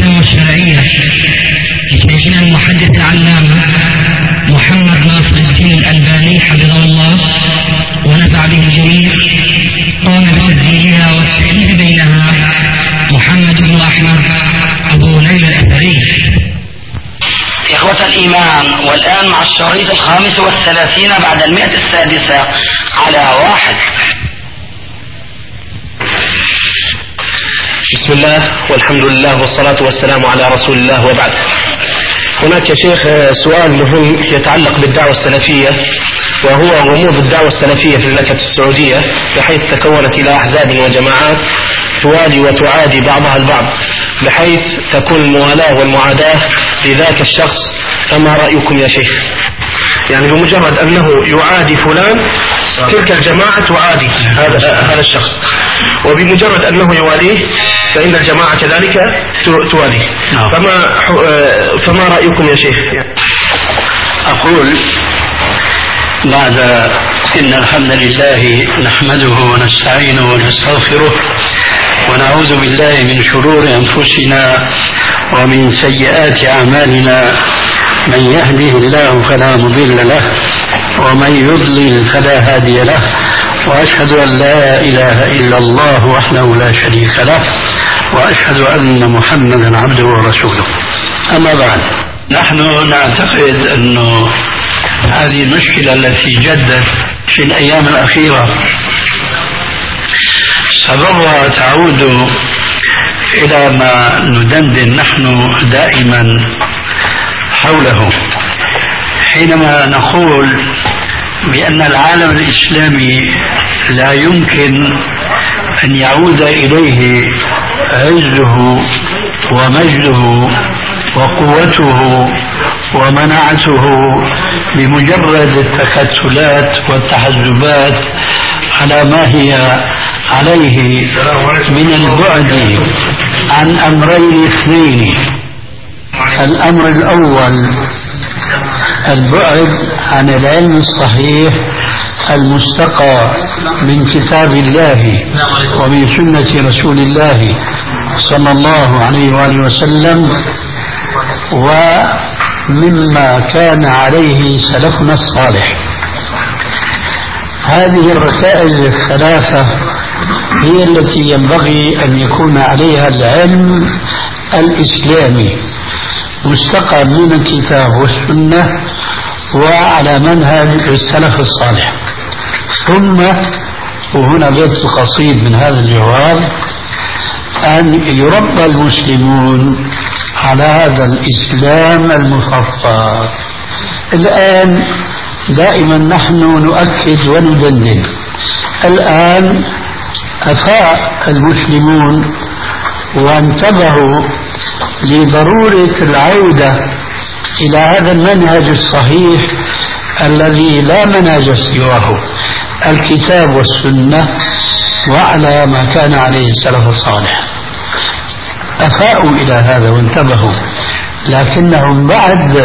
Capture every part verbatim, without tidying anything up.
الفتاوى الشرعية لشيخنا المحدث العلامة محمد ناصر الدين الألباني حفظه الله ونفع به الجميع، قام بتسجيلها والتأليف بينها محمد بن أحمد أبو ليلى الأثري. إخوة الإيمان، والآن مع الشريط الخامس والثلاثين بعد المئة السادسة على واحد. بسم الله والحمد لله والصلاة والسلام على رسول الله، وبعد. هناك يا شيخ سؤال مهم يتعلق بالدعوة السلفية، وهو غموض الدعوة السلفية في المملكة السعودية، بحيث تكونت إلى أحزاب وجماعات توالي وتعادي بعضها البعض، بحيث تكون الموالاة والمعاداة لذاك الشخص. فما رأيكم يا شيخ؟ يعني بمجرد أنه يعادي فلان تلك الجماعة تعادي هذا هذا الشخص، وبمجرد أنه يواليه فإن الجماعة كذلك تواليه. فما فما رأيكم يا شيخ؟ أقول بعد إن الحمد لله نحمده ونستعينه ونستغفره ونعوذ بالله من شرور أنفسنا ومن سيئات أعمالنا، من يهده الله فلا مضل له ومن يضلل فلا هادي له، وأشهد أن لا إله إلا الله وحده لا شريك له، وأشهد أن محمدا عبده ورسوله. أما بعد، نحن نعتقد أن هذه المشكلة التي جدت في الأيام الأخيرة سببها تعود إلى ما ندندن نحن دائما حوله، حينما نقول بأن العالم الإسلامي لا يمكن أن يعود إليه عزه ومجده وقوته ومناعته بمجرد التكتلات والتحزبات على ما هي عليه من البعد عن أمرين اثنين. الأمر الأول البعد عن العلم الصحيح المستقى من كتاب الله ومن سنة رسول الله صلى الله عليه وآله وسلم، ومما كان عليه سلفنا الصالح. هذه الركائز الثلاثة هي التي ينبغي أن يكون عليها العلم الإسلامي، مستقى من الكتاب والسنة وعلى منهج السلف الصالح. ثم، وهنا بيت القصيد من هذا الجواب، أن يربى المسلمون على هذا الإسلام المفضل. الآن دائما نحن نؤكد وندندن، الآن أفاق المسلمون وانتبهوا لضرورة العودة إلى هذا المنهج الصحيح الذي لا منهج سواه، الكتاب والسنة وعلى ما كان عليه السلف الصالح. أفاءوا إلى هذا وانتبهوا، لكنهم بعد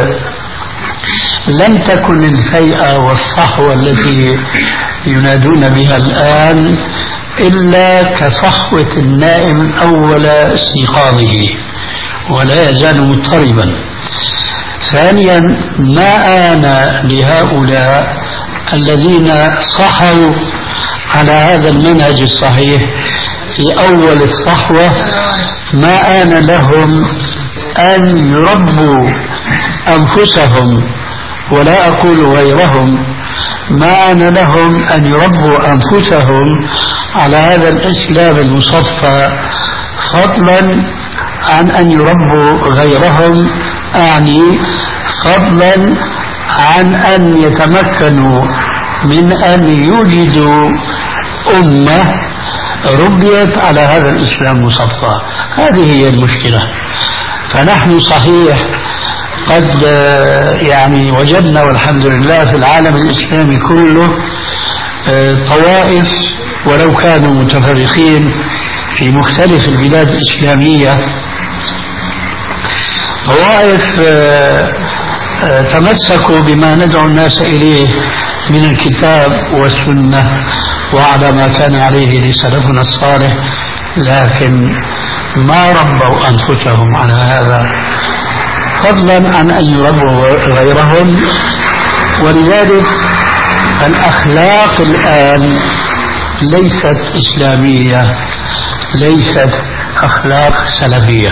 لم تكن الفيئة والصحوة التي ينادون بها الآن إلا كصحوة النائم أول استيقاظه ولا يزال مضطربا. ثانيا، ما آن لهؤلاء الذين صحوا على هذا المنهج الصحيح في أول الصحوة، ما آن لهم أن يربوا أنفسهم، ولا أقول غيرهم، ما آن لهم أن يربوا أنفسهم على هذا الإسلام المصفى، فضلا عن أن يربوا غيرهم، أعني فضلا عن أن يتمكنوا من أن يوجدوا أمة ربيت على هذا الإسلام المصفى. هذه هي المشكلة. فنحن صحيح قد يعني وجدنا والحمد لله في العالم الإسلامي كله طوائف، ولو كانوا متفرقين في مختلف البلاد الإسلامية، طوائف تمسكوا بما ندعو الناس إليه من الكتاب والسنة وعلى ما كان عليه لسلفنا الصالح، لكن ما ربوا أنفسهم على هذا، فضلا عن أن يربوا غيرهم. ولذلك الأخلاق الآن ليست إسلامية، ليست أخلاق سلفية.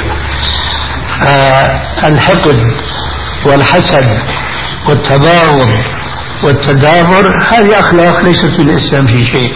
الحقد والحسد والتباغض والتدابر هذه أخلاق ليست من الإسلام في شيء.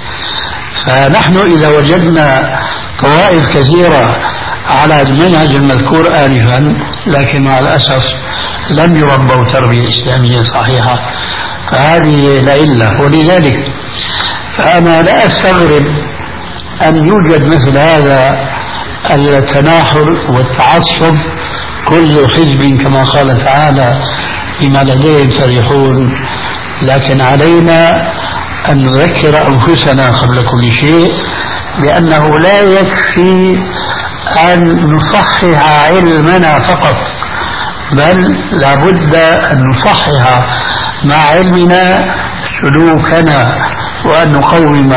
فنحن إذا وجدنا طوائف كثيرة على المنهج المذكور آنفا لكن مع الأسف لم يربوا تربية إسلامية صحيحة، فهذه العلة. ولذلك فأنا لا أستغرب أن يوجد مثل هذا التناحر والتعصب، كل حزب كما قال تعالى بما لديهم فرحون. لكن علينا أن نذكر أنفسنا قبل كل شيء بأنه لا يكفي أن نصحح علمنا فقط، بل لابد أن نصحح مع علمنا سلوكنا وأن نقوم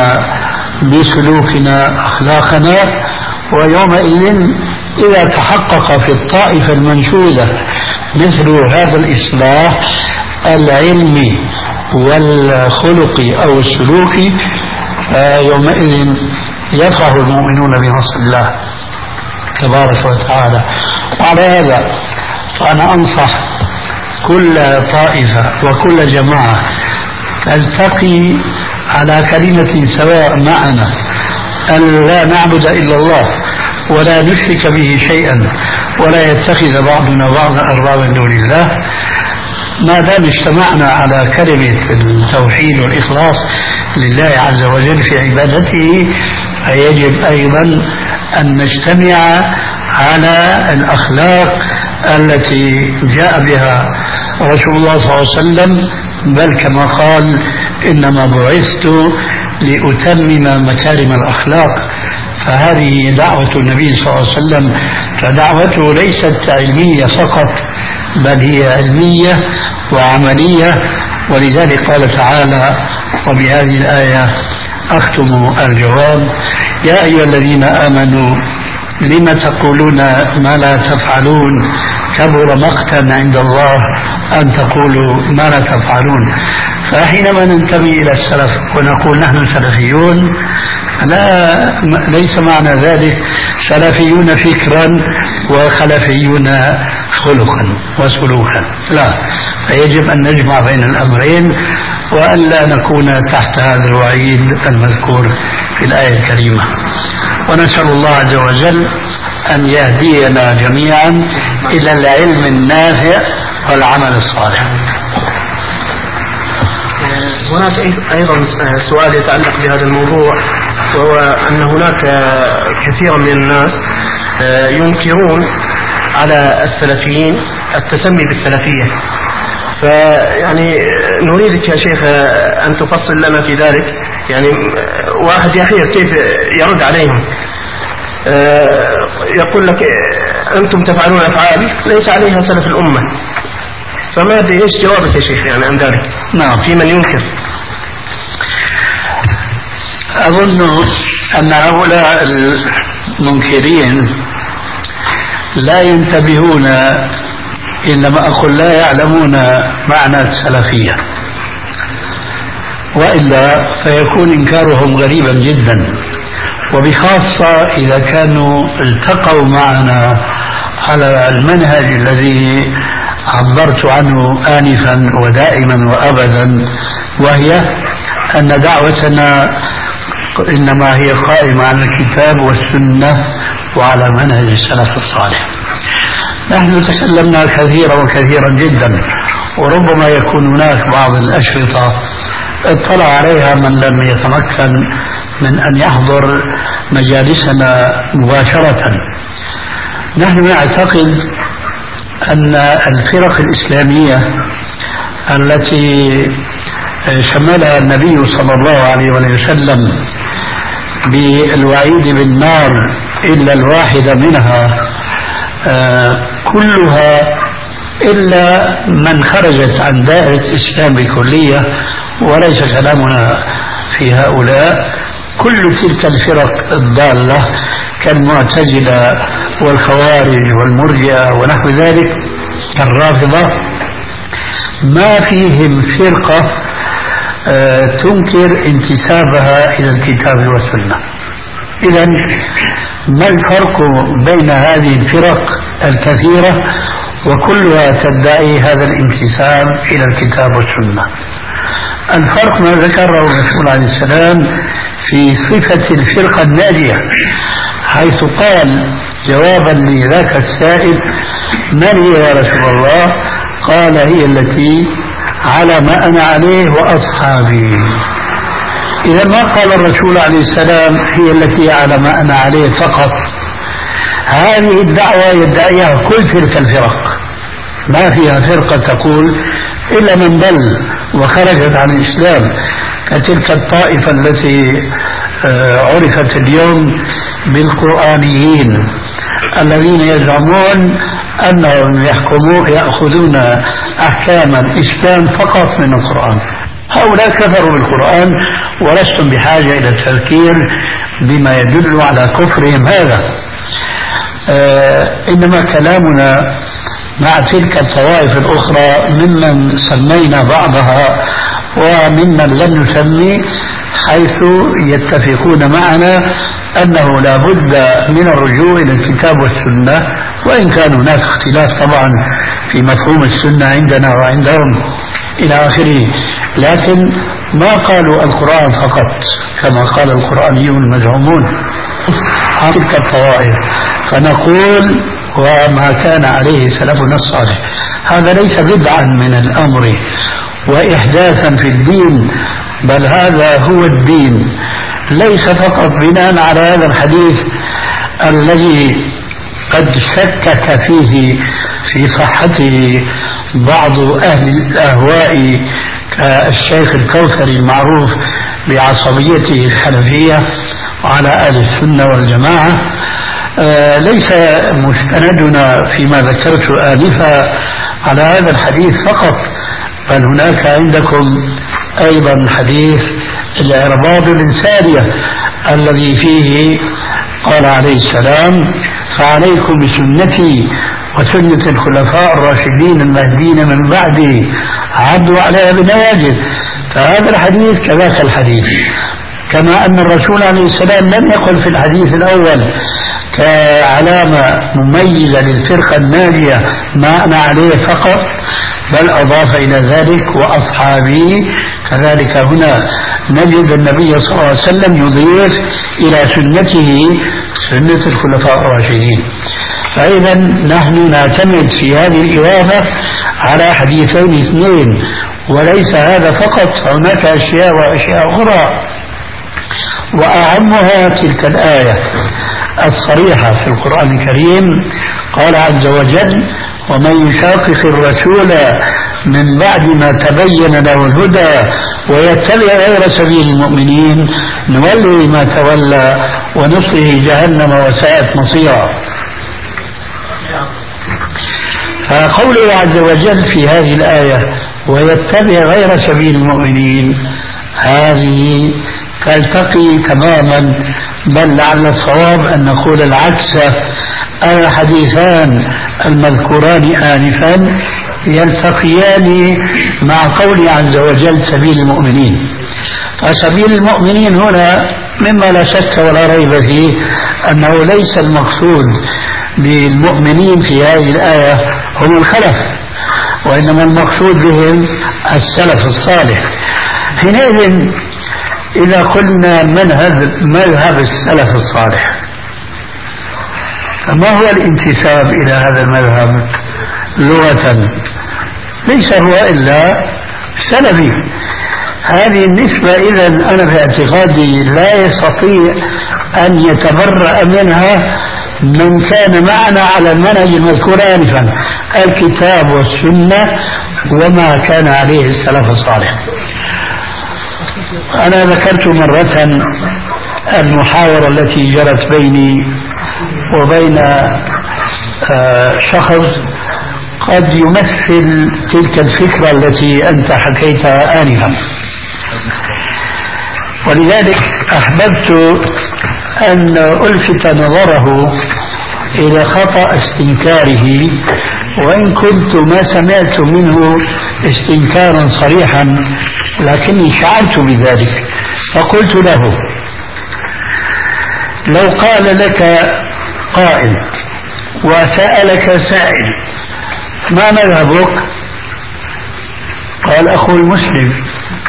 بسلوكنا أخلاقنا. ويومئذ إذا تحقق في الطائفة المنشودة مثل هذا الإصلاح العلمي والخلقي أو السلوكي، يومئذ يفرح المؤمنون بنصر الله تبارك وتعالى. وعلى هذا فأنا أنصح كل طائفة وكل جماعة تلتقي على كلمة سواء معنا أن لا نعبد إلا الله ولا نشرك به شيئا ولا يتخذ بعضنا بعضا أربابا من دون الله. ما دام اجتمعنا على كلمة التوحيد والإخلاص لله عز وجل في عبادته، فيجب أيضا أن نجتمع على الأخلاق التي جاء بها رسول الله صلى الله عليه وسلم، بل كما قال إنما بعثت لأتمم مكارم الأخلاق. فهذه دعوة النبي صلى الله عليه وسلم، فدعوته ليست علمية فقط بل هي علمية وعملية. ولذلك قال تعالى وبهذه الآية أختم الجواب: يا أيها الذين آمنوا لم تقولون ما لا تفعلون كبر مقتا عند الله أن تقولوا ما لا تفعلون. فحينما ننتمي إلى السلف ونقول نحن سلفيون، لا ليس معنى ذلك سلفيون فكرا وخلفيون خلقا وسلوكا، لا، فيجب أن نجمع بين الأمرين وألا نكون تحت هذا الوعيد المذكور في الآية الكريمة. ونسأل الله عز وجل أن يهدينا جميعا إلى العلم النافع والعمل الصالح. هناك أيضا سؤال يتعلق بهذا الموضوع، وهو أن هناك كثيرا من الناس ينكرون على السلفيين التسمي بالسلفية. فيعني نريدك يا شيخ أن تفصل لنا في ذلك. يعني واحد يحير كيف يرد عليهم، يقول لك أنتم تفعلون أفعال ليس عليها سلف الأمة، فما أدري إيش جوابك يا شيخ يعني عن ذلك؟ نعم، في من ينكر. أظن أن هؤلاء المنكرين لا ينتبهون، إنما أقول لا يعلمون معنى السلفية، وإلا فيكون إنكارهم غريبا جدا، وبخاصة إذا كانوا التقوا معنا على المنهج الذي عبرت عنه آنفا ودائما وأبدا، وهي أن دعوتنا إنما هي قائمة على الكتاب والسنة وعلى منهج السلف الصالح. نحن تكلمنا كثيرا وكثيرا جدا، وربما يكون هناك بعض الأشرطة اطلع عليها من لم يتمكن من أن يحضر مجالسنا مباشرة. نحن نعتقد أن الفرق الإسلامية التي شملها النبي صلى الله عليه وسلم بالوعيد بالنار إلا الواحدة منها كلها إلا من خرجت عن دائرة الإسلام بكلية، وليس كلامنا في هؤلاء. كل تلك الفرق الضالة كالمعتزلة والخوارج والمرجئة ونحو ذلك كالرافضة ما فيهم فرقة تنكر انتسابها إلى الكتاب والسنة. إذن ما الفرق بين هذه الفرق الكثيرة وكلها تدعي هذا الانتساب إلى الكتاب والسنة؟ الفرق ما ذكره الرسول عليه السلام في صفة الفرقة الناجية، حيث قال جوابا لذاك السائل: من هي يا رسول الله؟ قال: هي التي على ما أنا عليه وأصحابي. إذا ما قال الرسول عليه السلام هي التي على ما أنا عليه فقط، هذه الدعوة يدعيها كل تلك الفرق، ما فيها فرقة تقول إلا من ضل وخرجت عن الإسلام، كتلك الطائفة التي عرفت اليوم بالقرآنيين الذين يزعمون أنهم يحكمون يأخذون أحكام الإسلام فقط من القرآن. هؤلاء كفروا بالقرآن ولستم بحاجة إلى التذكير بما يدل على كفرهم هذا. آه إنما كلامنا مع تلك الطوائف الأخرى ممن سمينا بعضها وممن لم نسمي، حيث يتفقون معنا أنه لا بد من الرجوع إلى الكتاب والسنة، وإن كان هناك اختلاف طبعا في مفهوم السنة عندنا وعندهم إلى آخره، لكن ما قالوا القرآن فقط كما قال القرآنيون المزعومون عن تلك الطوائف. فنقول: وما كان عليه سلفنا الصالح. هذا ليس بدعا من الأمر وإحداثا في الدين، بل هذا هو الدين، ليس فقط بناء على هذا الحديث الذي قد شكك فيه في صحته بعض أهل الأهواء كالشيخ الكوثري المعروف بعصبيته الحنفية وعلى أهل السنة والجماعة. آه ليس مستندنا فيما ذكرت آنفا على هذا الحديث فقط، بل هناك عندكم أيضا حديث الإرباض الإنسانية الذي فيه قال عليه السلام: فعليكم بسنتي وسنة الخلفاء الراشدين المهديين من بعدي عضوا عليها بالنواجذ. فهذا الحديث كذاك الحديث، كما أن الرسول عليه السلام لم يقل في الحديث الأول كعلامة مميزة للفرقة الناجية ما أنا عليه فقط، بل أضاف إلى ذلك وأصحابي. كذلك هنا نجد النبي صلى الله عليه وسلم يضيف إلى سنته سنة الخلفاء الراشدين. فإذا نحن نعتمد في هذه الإضافة على حديثين اثنين، وليس هذا فقط، هناك أشياء وأشياء أخرى، وأهمها تلك الآية الصريحة في القرآن الكريم. قال عز وجل: ومن يشاقق الرسول من بعد ما تبين له الهدى ويتبع غير سبيل المؤمنين نوله ما تولى ونصله جهنم وساءت مصيرا. فقوله عز وجل في هذه الآية ويتبع غير سبيل المؤمنين، هذه تلتقي تماما، بل لعل الصواب أن نقول العكس. الحديثان المذكوران آنفا يلتقيان مع قول عز وجل سبيل المؤمنين. فسبيل المؤمنين هنا مما لا شك ولا ريب فيه أنه ليس المقصود بالمؤمنين في هذه الآية هم الخلف، وإنما المقصود بهم السلف الصالح. حينئذ إذا قلنا منهج مذهب السلف الصالح، فما هو الانتساب إلى هذا المذهب لغة؟ ليس هو إلا سلفي. هذه النسبة إذن أنا في اعتقادي لا يستطيع أن يتبرأ منها من كان معنا على المنهج المذكور آنفا، الكتاب والسنة وما كان عليه السلف الصالح. أنا ذكرت مرة المحاورة التي جرت بيني وبين شخص قد يمثل تلك الفكرة التي أنت حكيتها آنفا، ولذلك أحببت أن ألفت نظره إلى خطأ استنكاره، وإن كنت ما سمعت منه استنكارا صريحا لكني شعرت بذلك، فقلت له: لو قال لك قائل وسألك سائل ما مذهبك؟ قال: أخوي مسلم.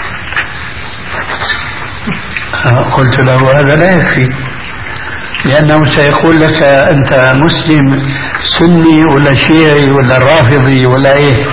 قلت له: هذا لا يكفي، لأنه سيقول لك أنت مسلم سني ولا شيعي ولا رافضي ولا إيه.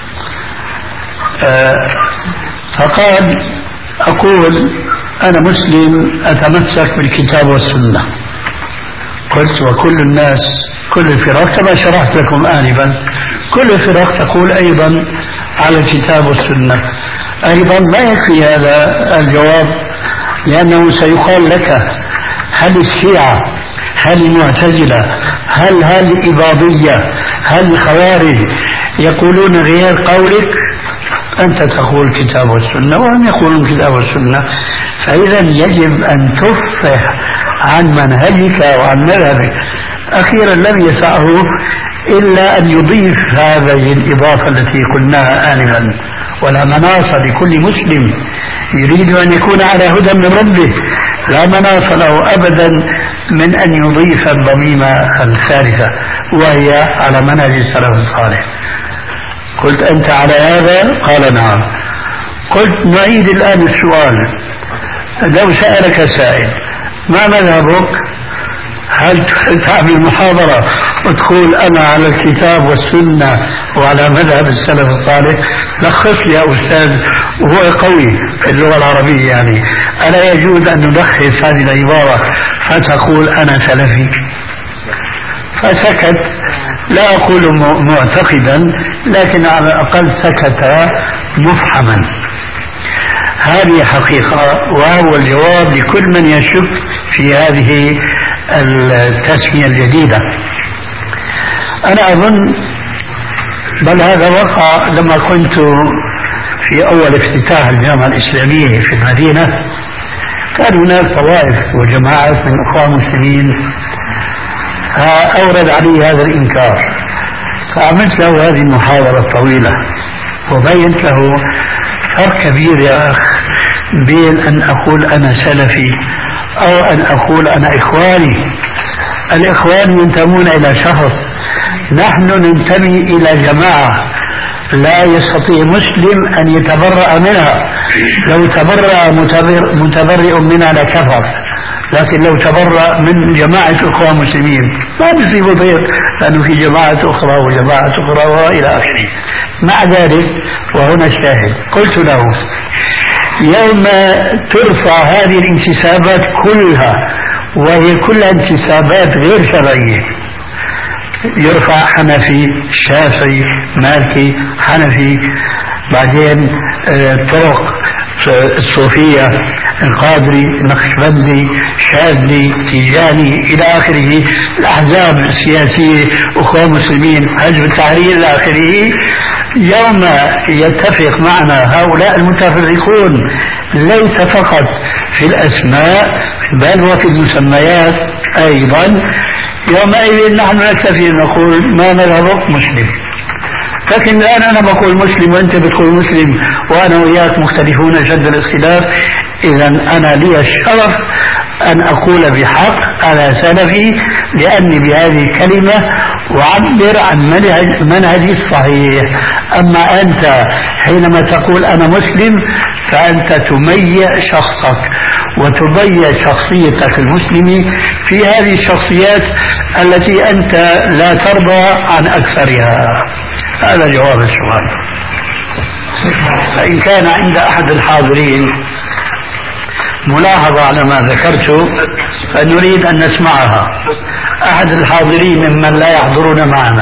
آه فقال: أقول أنا مسلم أتمسك بالكتاب والسنة. قلت: وكل الناس كل الفرق كما شرحت لكم آنفا كل الفرق تقول أيضا على الكتاب والسنة. أيضا ما يكفي هذا الجواب، لأنه سيقال لك: هل الشيعة، هل المعتزلة، هل هل الإباضية، هل الخوارج يقولون غير قولك؟ أنت تقول الكتاب والسنة وهم يقولون الكتاب والسنة. فإذا يجب أن تفصح عن منهجك وعن مذهبك. أخيرا لم يسعه إلا أن يضيف هذه الإضافة التي قلناها آنفا: ولا مناص لكل مسلم يريد أن يكون على هدى من ربه، لا مناص له أبدا من أن يضيف الضميمة الثالثة وهي على منهج السلف الصالح. قلت: أنت على هذا؟ قال: نعم. قلت: نعيد الآن السؤال. لو سألك سائل ما مذهبك؟ هل تعمل محاضرة وتقول أنا على الكتاب والسنة وعلى مذهب السلف الصالح؟ لخص لي يا أستاذ، وهو قوي في اللغة العربية يعني، ألا يجوز أن نلخص هذه العبارة فتقول أنا سلفي؟ فسكت، لا أقول معتقدا لكن على الأقل سكت مفحما. هذه حقيقة، وهو الجواب لكل من يشك في هذه التسمية الجديدة. أنا أظن بل هذا وقع لما كنت في أول افتتاح الجامعة الإسلامية في المدينة، كان هناك طوائف وجماعات من الإخوان المسلمين أورد علي هذا الإنكار، فعملت له هذه المحاضرة الطويلة وبينت له فرق كبير يا أخ بين أن أقول أنا سلفي أو أن أقول أنا إخواني. الإخوان ينتمون إلى شخص، نحن ننتمي إلى جماعة لا يستطيع مسلم أن يتبرأ منها. لو تبرأ متبرئ منها لكفر، لكن لو تبرأ من جماعة الإخوان المسلمين ما بيصيبه ضيق، لأنه في جماعة أخرى وجماعة أخرى وإلى آخره. مع ذلك وهنا الشاهد، قلت له: يوم ترفع هذه الانتسابات كلها وهي كلها انتسابات غير شرعية، يرفع حنفي، شافعي، مالكي، حنفي، بعدين طرق الصوفية، القادري، نقشبندي، شاذلي، تيجاني إلى آخره، الأحزاب السياسية، أخوان مسلمين، حزب التحرير إلى آخره. يوم يتفق معنا هؤلاء المتفرقون ليس فقط في الأسماء بل وفي المسميات أيضا، يومئذ نحن نكتفي نقول ما مذهبك؟ مسلم. لكن الآن أنا بقول مسلم وأنت بتقول مسلم وأنا وإياك مختلفون شد الاختلاف، إذا أنا لي الشرف أن أقول بحق أنا سلفي، لأني بهذه الكلمة أعبر عن منهج منهجي الصحيح. أما أنت حينما تقول أنا مسلم فأنت تميع شخصك وتضيع شخصيتك المسلمة في هذه الشخصيات التي أنت لا ترضى عن أكثرها. هذا جواب السؤال. فإن كان عند أحد الحاضرين ملاحظة على ما ذكرته فنريد أن نسمعها. أحد الحاضرين ممن لا يحضرون معنا.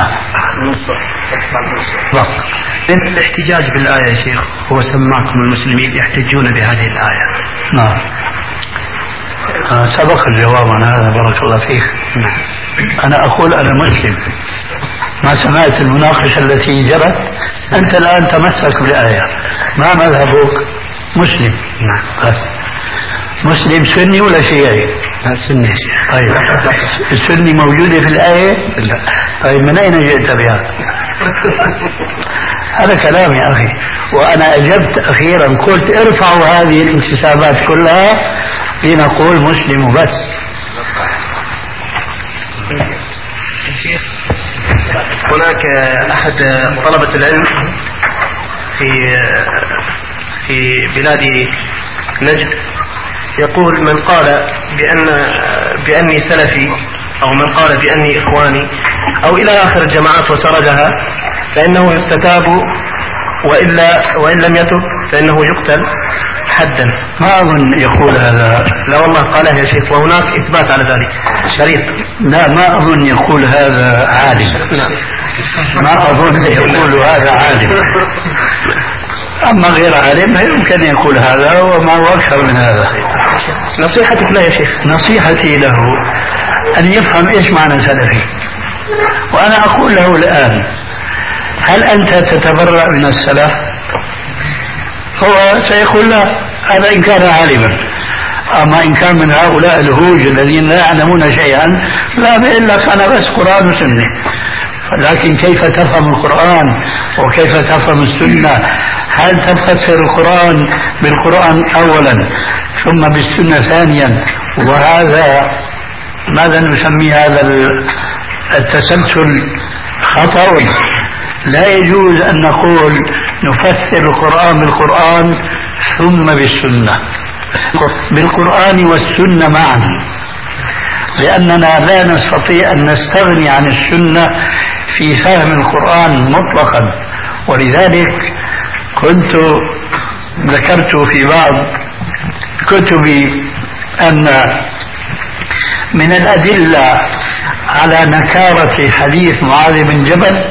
من الاحتجاج بالآية يا شيخ هو سماكم المسلمين يحتجون بهذه الآية. نعم. آه سبق الجواب عن هذا، بارك الله فيك. أنا أقول أنا مسلم. ما سمعت المناقشة التي جرت؟ أنت الآن تمسك بالآية. ما مذهبك؟ مسلم. نعم. مسلم سني ولا شيعي؟ السنة. طيب السنة موجودة في الآية؟ لا. طيب من أين جئت بها؟ هذا كلام يا أخي، وأنا أجبت أخيرا قلت ارفعوا هذه الانتسابات كلها لنقول مسلم بس. هناك أحد طلبة العلم في في بلاد نجد يقول من قال بأن بأني سلفي أو من قال بأني إخواني أو إلى آخر الجماعات وسردها فإنه يستتاب، وإلا وإن لم يتب فإنه يقتل حدا. ما أظن يقول هذا. لا والله قاله يا شيخ، وهناك إثبات على ذلك شريط. لا ما أظن يقول هذا عالم. ما أظن يقول هذا عالم. أما غير عالم يمكن يقول هذا وما هو أكثر من هذا. نصيحتك له يا شيخ؟ نصيحتي له أن يفهم إيش معنى سلفي. وأنا أقول له الآن هل أنت تتبرأ من السلف؟ هو سيقول لا، هذا إن كان عالما. أما إن كان من هؤلاء الهوج الذين لا يعلمون شيئا لا بيقول لك أنا بس قرآن وسنة. لكن كيف تفهم القرآن وكيف تفهم السنة؟ هل تفسر القرآن بالقرآن أولا ثم بالسنة ثانيا؟ وهذا ماذا نسمي هذا التسلسل؟ خطأ. لا يجوز أن نقول نفسر القرآن بالقرآن ثم بالسنة، بالقرآن والسنة معا، لأننا لا نستطيع أن نستغني عن السنة في فهم القرآن مطلقا. ولذلك كنت ذكرت في بعض كتبي أن من الأدلة على نكارة حديث معاذ بن جبل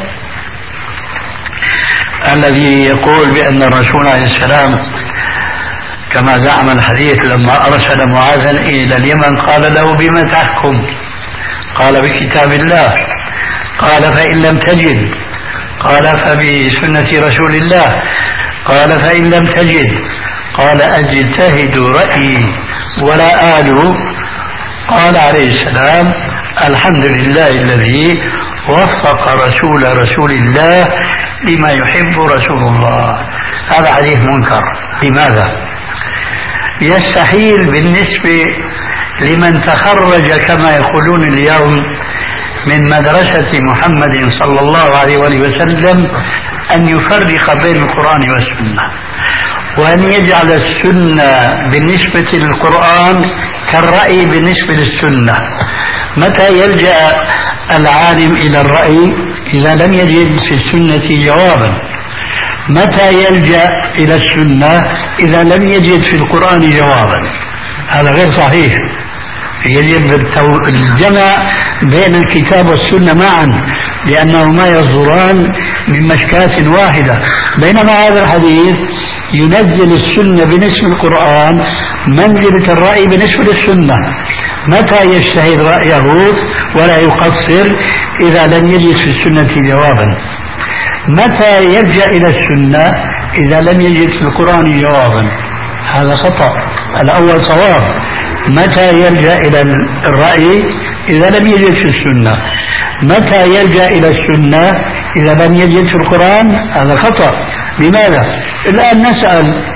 الذي يقول بأن الرسول عليه السلام كما زعم الحديث لما أرسل معاذا إلى اليمن قال له بما تحكم؟ قال بكتاب الله. قال فإن لم تجد؟ قال فبسنة رسول الله. قال فإن لم تجد؟ قال أجتهد رأيي ولا آل. قال عليه السلام الحمد لله الذي وفق رسول رسول الله لما يحب رسول الله. هذا حديث منكر. لماذا؟ يستحيل بالنسبة لمن تخرج كما يقولون اليوم من مدرسة محمد صلى الله عليه وسلم أن يفرق بين القرآن والسنة، وأن يجعل السنة بالنسبة للقرآن كالرأي بالنسبة للسنة. متى يلجأ العالم إلى الرأي؟ إذا لم يجد في السنة جوابا. متى يلجأ إلى السنة؟ إذا لم يجد في القرآن جوابا. هذا غير صحيح. يجب الجمع بين الكتاب والسنة معا، لأنهما يصدران من مشكاة واحدة. بينما هذا الحديث ينزل السنة بنسبة القرآن منزلة الرأي بنسبة السنة. متى يجتهد رأيه ولا يقصر؟ إذا لم يجد في السنة جوابا. متى يلجأ إلى السنة؟ إذا لم يجد في القرآن جوابا. هذا خطأ. الأول صواب. متى يلجأ إلى الرأي؟ إذا لم يجد في السنة. متى يلجأ إلى السنة؟ إذا لم يجد في القرآن. هذا خطأ. لماذا؟ الآن نسأل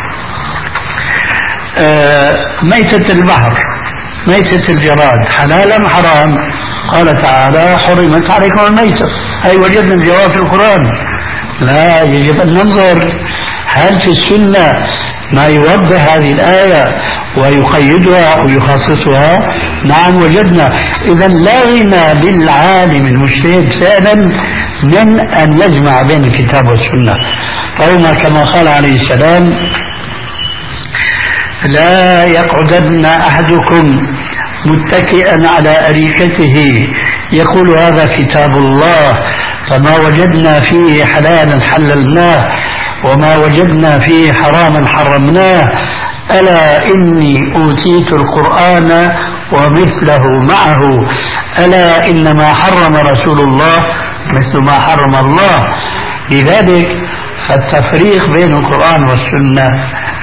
آه ميتة البحر، ميتة الجراد حلال أم حرام؟ قال تعالى حرمت عليكم الميتة. هاي وجدنا الجواب في القرآن. لا، يجب أن ننظر هل في السنة ما يوضح هذه الآية ويقيدها ويخصصها. نعم وجدنا. إذا لا غنى للعالم المجتهد فعلا من أن يجمع بين الكتاب والسنة. فهما كما قال عليه السلام لا يقعدن أحدكم متكئا على أريكته يقول هذا كتاب الله فما وجدنا فيه حلالا حللناه وما وجدنا فيه حراما حرمناه. ألا إني أوتيت القرآن ومثله معه ألا إنما حرم رسول الله مثل ما حرم الله. لذلك فالتفريق بين القرآن والسنة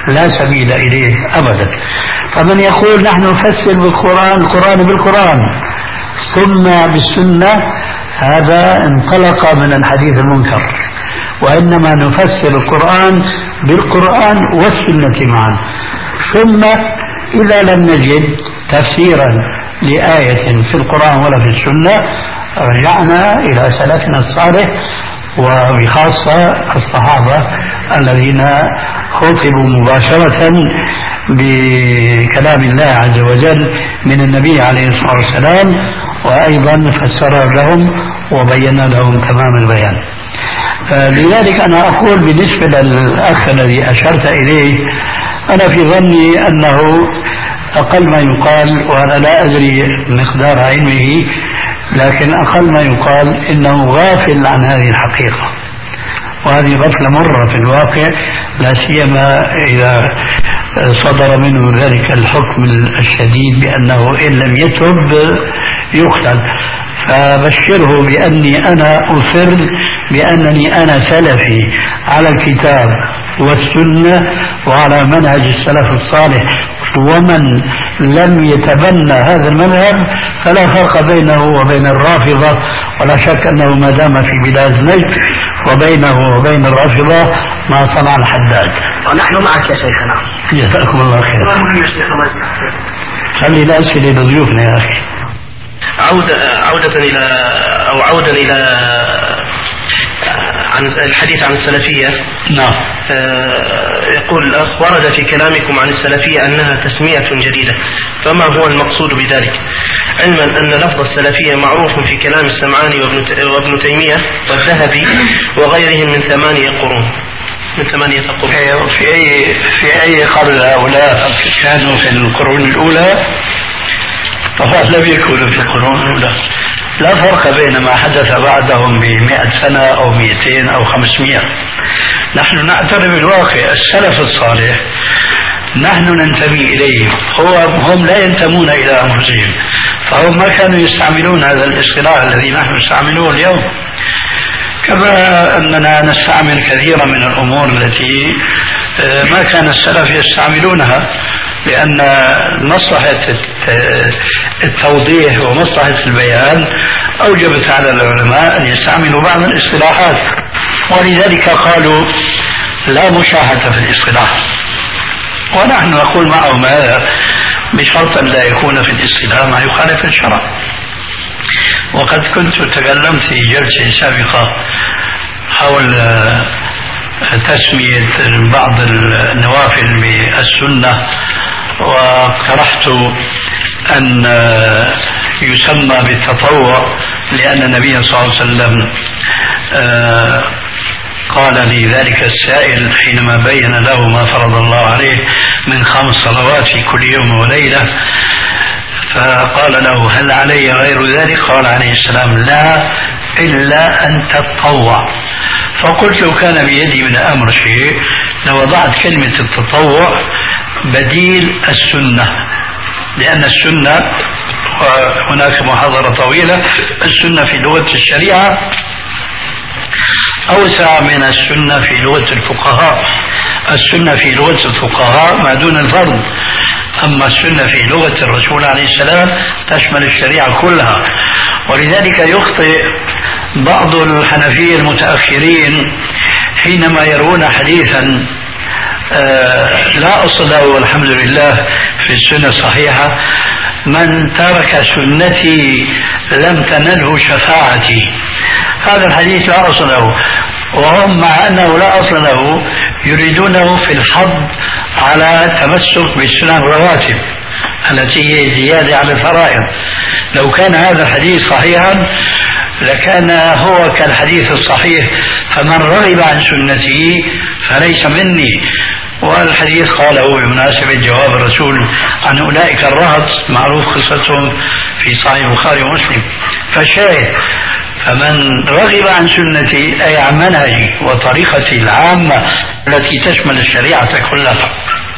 لا سبيل إليه أبدا. فمن يقول نحن نفسر بالقرآن القرآن بالقرآن ثم بالسنة، هذا انطلق من الحديث المنكر، وإنما نفسر القرآن بالقرآن والسنة معا. ثم إذا لم نجد تفسيرا لآية في القرآن ولا في السنة رجعنا إلى سلفنا الصالح، وبخاصة الصحابة الذين خطبوا مباشرة بكلام الله عز وجل من النبي عليه الصلاة والسلام، وأيضا فسر لهم وبين لهم تمام البيان. لذلك أنا أقول بالنسبة للأخ الذي أشرت إليه، أنا في ظني أنه أقل ما يقال، وأنا لا أدري مقدار علمه، لكن أقل ما يقال إنه غافل عن هذه الحقيقة، وهذه غفلة مرة في الواقع، لا سيما إذا صدر منه ذلك الحكم الشديد بأنه إن لم يتب يقتل. فبشره بأني أنا أصر بأنني أنا سلفي على الكتاب والسنة وعلى منهج السلف الصالح، ومن لم يتبنى هذا المنهج فلا فرق بينه وبين الرافضة، ولا شك أنه ما دام في بلاد نجد وبينه وبين الرافضة ما صنع الحداد. ونحن معك يا شيخنا. جزاكم الله خير. خلي الأسئلة لضيوفنا يا أخي. عودة عودة إلى أو عودة إلى عن الحديث عن السلفية. نعم. يقول الأخ: ورد في كلامكم عن السلفية أنها تسمية جديدة، فما هو المقصود بذلك؟ علما أن لفظ السلفية معروف في كلام السمعاني وابن تيمية والذهبي وغيرهم من ثمانية قرون من ثمانية قرون. في أي في أي قرن هؤلاء كانوا في القرون الأولى؟ لم يكونوا في القرون الأولى. لا فرق بين ما حدث بعدهم بمئة سنة أو مئتين أو خمسمائة. نحن نعترف بالواقع. السلف الصالح نحن ننتمي إليهم، هو هم لا ينتمون إلى أنفسهم، فهم ما كانوا يستعملون هذا الاصطلاح الذي نحن نستعمله اليوم، كما أننا نستعمل كثيرا من الأمور التي ما كان السلف يستعملونها، لأن مصلحة التوضيح ومصلحة البيان أوجبت على العلماء أن يستعملوا بعض الاصطلاحات، ولذلك قالوا لا مشاحة في الاصطلاح، ونحن نقول معهم هذا بشرط أن لا يكون في الاصطلاح ما يخالف الشرع. وقد كنت تكلمت في جلسة سابقة حول تسمية بعض النوافل بالسنة، واقترحت أن يسمى بالتطوع، لأن النبي صلى الله عليه وسلم قال لذلك السائل حينما بين له ما فرض الله عليه من خمس صلوات في كل يوم وليلة، فقال له: هل علي غير ذلك؟ قال عليه السلام: لا، إلا أن تتطوع. فقلت لو كان بيدي من أمر شيء لوضعت كلمة التطوع بديل السنة، لأن السنة، وهناك محاضرة طويلة، السنة في لغة الشريعة أوسع من السنة في لغة الفقهاء. السنة في لغة الفقهاء ما دون الفرض، أما السنة في لغة الرسول عليه السلام تشمل الشريعة كلها. ولذلك يخطئ بعض الحنفية المتأخرين حينما يرون حديثا لا أصل له والحمد لله في السنة الصحيحة: من ترك سنتي لم تنله شفاعتي. هذا الحديث لا أصل له، وهم مع أنه لا أصل له يريدونه في الحض على تمسك بالسنن الرواتب التي هي زيادة على الفرائض. لو كان هذا الحديث صحيحا لكان هو كالحديث الصحيح: فمن رغب عن سنتي فليس مني. والحديث قاله بمناسبة جواب الرسول عن أولئك الرهط، معروف قصتهم في صحيح البخاري ومسلم. فالشاهد: فمن رغب عن سنتي أي عن منهجي وطريقتي العامة التي تشمل الشريعة كلها.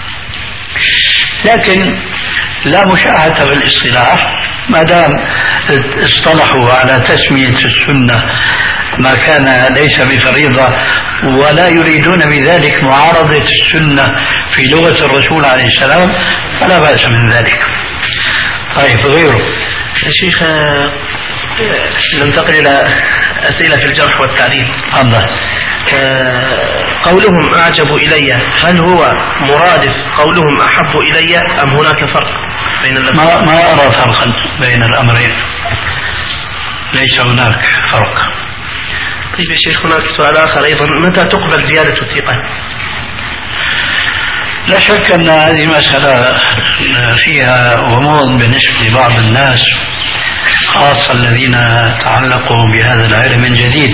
لكن لا مشاحة بالاصطلاح، ما دام اصطلحوا على تسمية السنة ما كان ليس بفريضة ولا يريدون بذلك معارضة السنة في لغة الرسول عليه السلام فلا بأس من ذلك. طيب غيره يا شيخ ننتقل إلى أسئلة في الجرح والتعديل. الله. قولهم أعجب إلي هل هو مرادف قولهم أحب إلي أم هناك فرق بين اللفظين؟ ما, ما أرى فرقا بين الأمرين، ليس هناك فرق. طيب يا شيخ هناك سؤال آخر أيضا، متى تقبل زيادة الثقة؟ لا شك أن هذه مسألة فيها غموض بالنسبة لبعض الناس خاصة الذين تعلقوا بهذا العلم من جديد.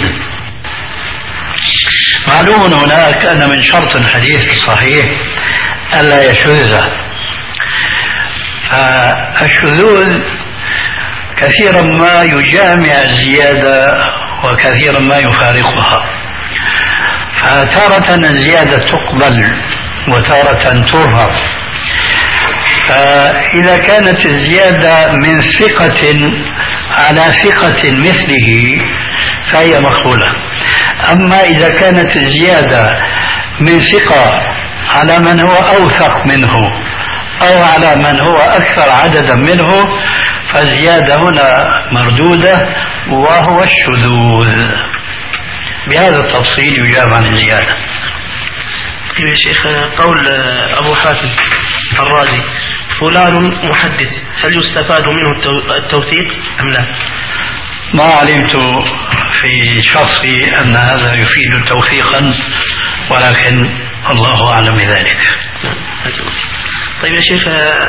معلوم هناك أن من شرط الحديث الصحيح ألا يشذ، فالشذوذ كثيرا ما يجامع الزيادة وكثيرا ما يفارقها، فتارة الزيادة تقبل وتارة ترهب. فإذا كانت الزيادة من ثقة على ثقة مثله فهي مقبولة، أما إذا كانت الزيادة من ثقة على من هو أوثق منه أو على من هو أكثر عددا منه فالزيادة هنا مردودة وهو الشذوذ. بهذا التفصيل يجاب عن الزيادة. يا شيخ قول أبو حاتم الرازي فلان محدث هل يستفاد منه التوثيق أم لا؟ ما علمت في شخصي أن هذا يفيد توثيقا، ولكن الله أعلم بذلك. طيب يا شيخ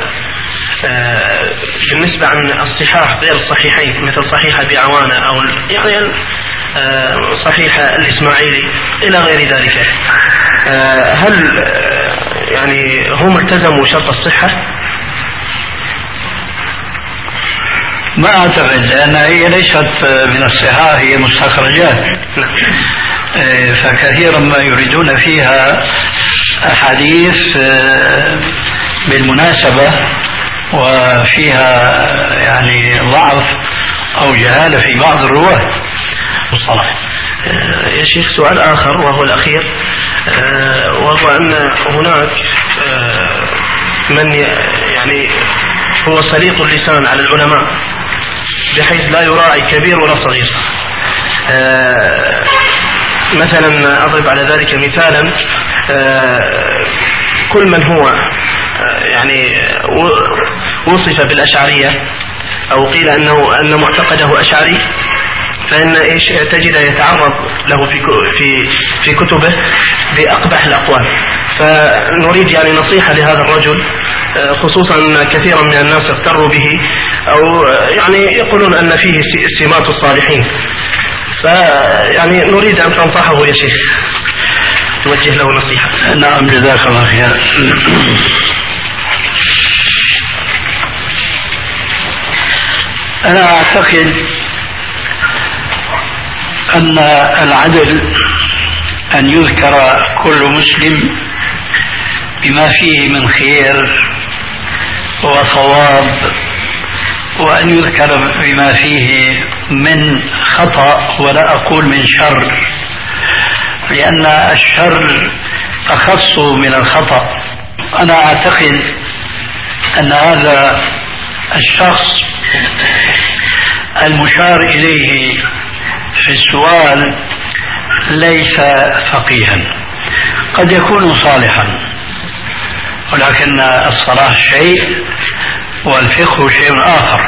بالنسبة عن الصحاح غير الصحيحين مثل صحيح أبي عوانة أو يعني صحيح الإسماعيلي إلى غير ذلك، هل يعني هم التزموا شرط الصحة؟ ما أعتقد، لأن هي ليست من الصحاح، هي مستخرجات، فكثيرا ما يريدون فيها أحاديث بالمناسبة وفيها يعني ضعف أو جهالة في بعض الرواة والصلاح. يا شيخ سؤال آخر وهو الأخير، وهو أن هناك من يعني هو سليط اللسان على العلماء بحيث لا يراعي كبير ولا صغير. مثلا أضرب على ذلك مثالا، كل من هو يعني وصف بالأشعرية أو قيل أنه أن معتقده أشعري فإن إيش تجد يتعرض له في في في كتبه بأقبح الأقوال. فنريد يعني نصيحة لهذا الرجل، خصوصا أن كثيرا من الناس اغتروا به أو يعني يقولون أن فيه سمات الصالحين، فيعني نريد أن تنصحه يا شيخ، توجه له نصيحة. نعم جزاك الله خير. أنا أعتقد أن العدل أن يذكر كل مسلم بما فيه من خير وصواب، وأن يذكر بما فيه من خطأ ولا أقول من شر، لأن الشر أخص من الخطأ. أنا أعتقد أن هذا الشخص المشار إليه في السؤال ليس فقيها، قد يكون صالحا، ولكن الصلاح شيء والفقه شيء آخر.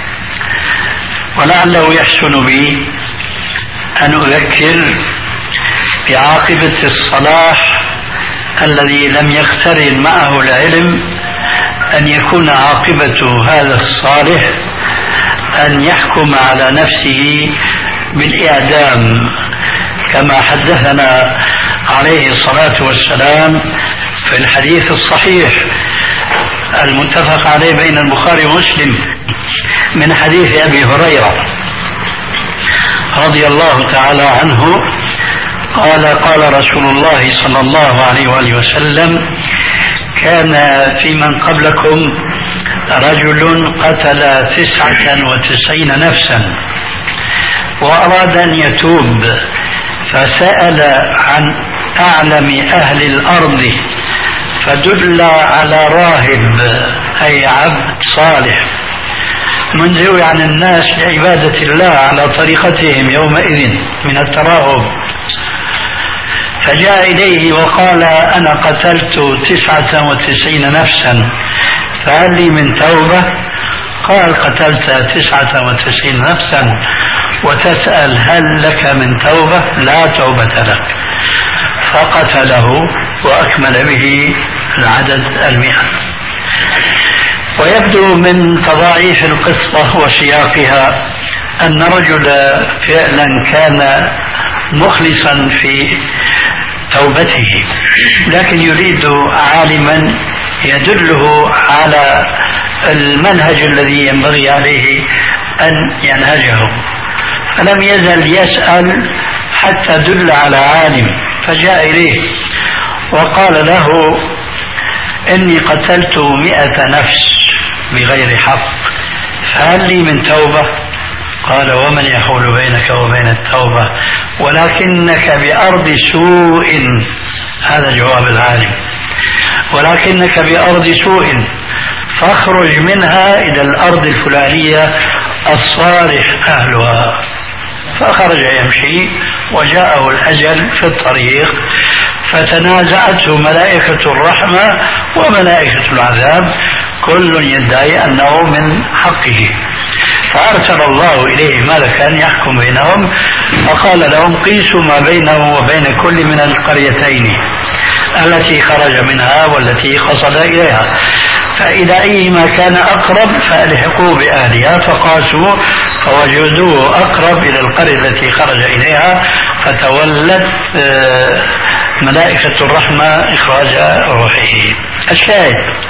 ولعله يحسن بي أن أذكر بعاقبة الصلاح الذي لم يقترن معه العلم، أن يكون عاقبة هذا الصالح أن يحكم على نفسه بالإعدام كما حدثنا عليه الصلاة والسلام في الحديث الصحيح المتفق عليه بين البخاري ومسلم من حديث أبي هريرة رضي الله تعالى عنه قال قال رسول الله صلى الله عليه وآله وسلم: كان في من قبلكم رجل قتل تسعة وتسعين نفسا وأراد أن يتوب، فسأل عن أعلم أهل الأرض فدل على راهب أي عبد صالح منزوي عن الناس لعبادة الله على طريقتهم يومئذ من التراهب، فجاء إليه وقال أنا قتلت تسعة وتسعين نفسا فهل لي من توبة؟ قال قتلت تسعة وتسعين نفسا وتسأل هل لك من توبة؟ لا توبة لك. فقتله وأكمل به العدد المئة. ويبدو من تضاعيف القصة وسياقها أن رجل فعلا كان مخلصا في توبته، لكن يريد عالما يدله على المنهج الذي ينبغي عليه أن ينهجه، فلم يزل يسأل حتى دل على عالم، فجاء إليه وقال له إني قتلت مئة نفس بغير حق فهل لي من توبة؟ قال ومن يحول بينك وبين التوبة ولكنك بأرض سوء. هذا جواب العالم، ولكنك بأرض سوء فاخرج منها إلى الأرض الفلانية الصالح أهلها. فخرج يمشي وجاءه الأجل في الطريق فتنازعته ملائكة الرحمة وملائكة العذاب كل يدعي أنه من حقه، فأرسل الله إليه ملكا يحكم بينهم فقال لهم قيسوا ما بينه وبين كل من القريتين التي خرج منها والتي قصد إليها، فإلى أيما كان أقرب فألحقوه بأهلها، فقاسوا فوجدوه أقرب إلى القرية التي خرج إليها، فتولت ملائكة الرحمة إخراج روحه. الشاهد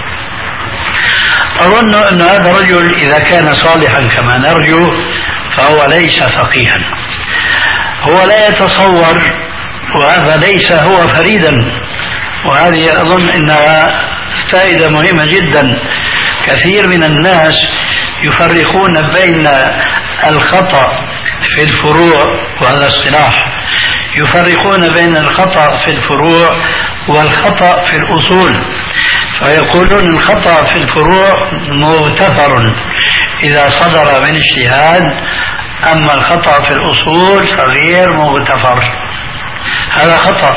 أظن أن هذا الرجل إذا كان صالحا كما نرجو فهو ليس فقيها، هو لا يتصور، وهذا ليس هو فريدا، وهذه أظن أنها فائدة مهمة جدا. كثير من الناس يفرقون بين الخطأ في الفروع، وهذا اصطلاح، يفرقون بين الخطأ في الفروع والخطأ في الأصول، فيقولون الخطأ في الفروع مغتفر إذا صدر من اجتهاد، أما الخطأ في الأصول فغير مغتفر. هذا خطأ،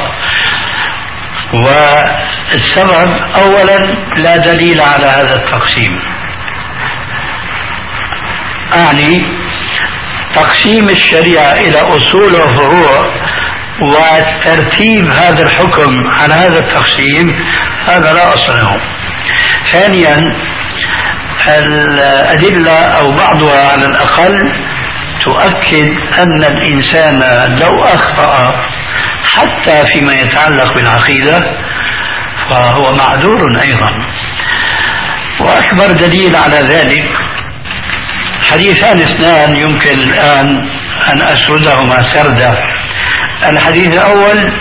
والسبب أولا لا دليل على هذا التقسيم، أعني تقسيم الشريعة إلى أصول وفروع وترتيب هذا الحكم على هذا التقسيم هذا لا أصل له. ثانيا الأدلة أو بعضها على الأقل تؤكد أن الإنسان لو أخطأ حتى فيما يتعلق بالعقيدة فهو معذور أيضا. وأكبر دليل على ذلك حديثان اثنان يمكن الآن أن أسردهما سردا. الحديث الأول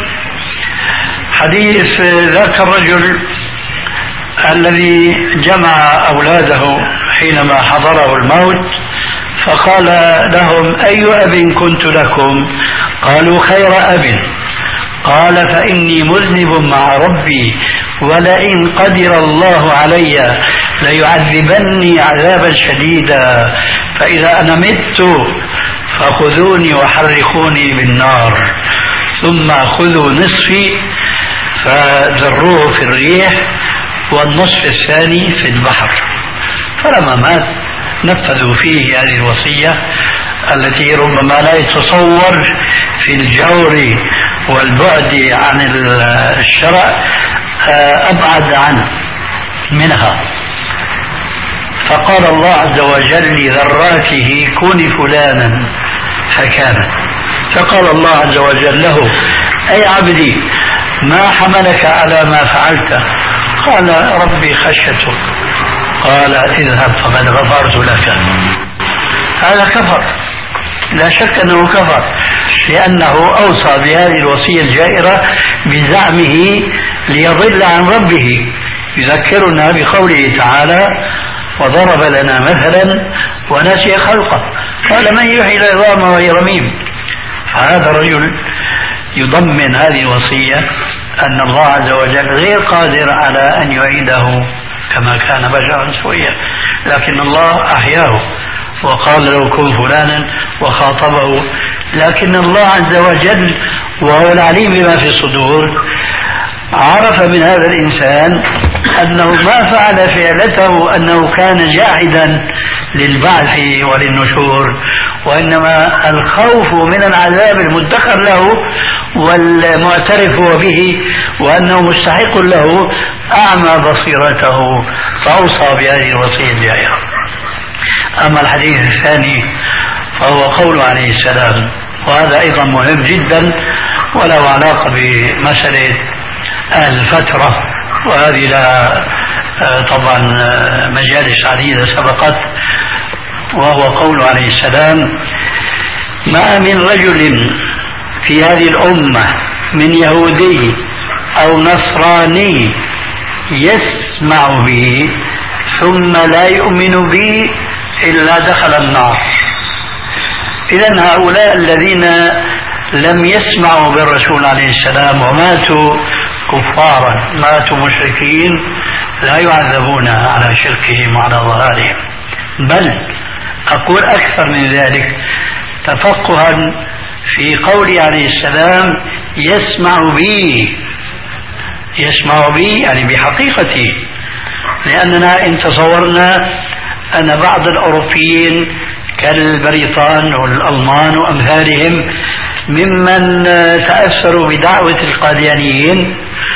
حديث ذاك الرجل الذي جمع أولاده حينما حضره الموت فقال لهم أي أب كنت لكم؟ قالوا خير أب. قال فإني مذنب مع ربي ولئن قدر الله علي ليعذبني عذابا شديدا، فإذا أنا مت فخذوني وحرقوني بالنار ثم خذوا نصفي فذروه في الريح والنصف الثاني في البحر. فلما مات نفذوا فيه هذه الوصية التي ربما لا يتصور في الجور والبعد عن الشرع أبعد عنه منها. فقال الله عز وجل لذراته كن فلانا فكان. فقال الله عز وجل له أي عبدي ما حملك على ما فعلت؟ قال ربي خشيتك. قال اذهب فقد غفرت لك. هذا كفر، لا شك أنه كفر، لأنه أوصى بهذه الوصية الجائرة بزعمه ليضل عن ربه. يذكرنا بقوله تعالى وضرب لنا مثلا ونسي خلقه قال من يحيي العظام وهي رميم. فهذا الرجل يضمن هذه الوصية أن الله عز وجل غير قادر على أن يعيده كما كان بشرا سويا، لكن الله أحياه وقال له كن فلانا وخاطبه. لكن الله عز وجل وهو العليم بما في الصدور عرف من هذا الإنسان أنه ما فعل فعلته أنه كان جاحدا للبعث وللنشور، وإنما الخوف من العذاب المدخر له والمعترف هو به وأنه مستحق له أعمى بصيرته فأوصى بهذه الوصية الجائرة. أما الحديث الثاني فهو قول عليه السلام، وهذا أيضا مهم جدا وله علاقة بمسألة الفترة، وهذه لها طبعا مجالس عديدة سبقت، وهو قول عليه السلام: ما من رجل في هذه الأمة من يهودي أو نصراني يسمع بي ثم لا يؤمن بي إلا دخل النار. إذن هؤلاء الذين لم يسمعوا بالرسول عليه السلام وماتوا كفارا، ماتوا مشركين، لا يعذبون على شركهم وعلى ضلالهم، بل أقول أكثر من ذلك تفقها في قول عليه السلام: يسمع بي، يسمع بي يعني بحقيقتي. لأننا إن تصورنا أن بعض الأوروبيين كالبريطان والألمان وأمثالهم ممن تأثروا بدعوة القاديانيين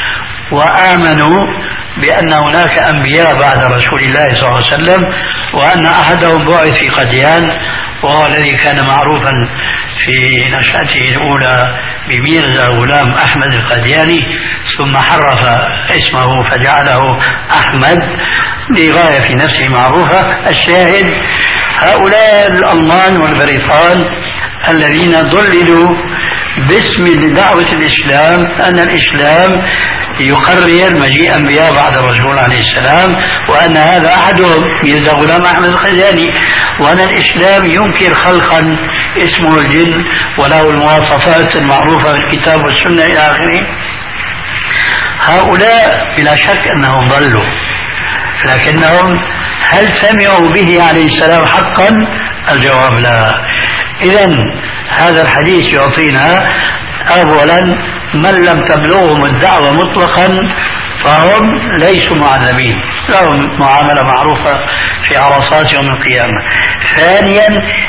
وآمنوا بأن هناك أنبياء بعد رسول الله صلى الله عليه وسلم، وأن أحدهم بعث في قديان وهو الذي كان معروفا في نشأته الأولى بميرزا غلام أحمد القادياني، ثم حرف اسمه فجعله أحمد لغاية في نفسه معروفة. الشاهد هؤلاء الألمان والبريطان الذين ضللوا باسم دعوة الإسلام أن الإسلام يقرر مجيء أنبياء بعد الرسول عليه السلام، وأن هذا أحدهم ميرزا غلام أحمد القادياني، وأن الإسلام ينكر خلقا اسمه الجن وله المواصفات المعروفة في الكتاب والسنة إلى آخره. هؤلاء بلا شك أنهم ضلوا، لكنهم هل سمعوا به عليه السلام حقا؟ الجواب لا. إذن هذا الحديث يعطينا أولا من لم تبلغهم الدعوة مطلقا فهم ليسوا معذبين، لهم معاملة معروفة في عرصات يوم القيامة. ثانيا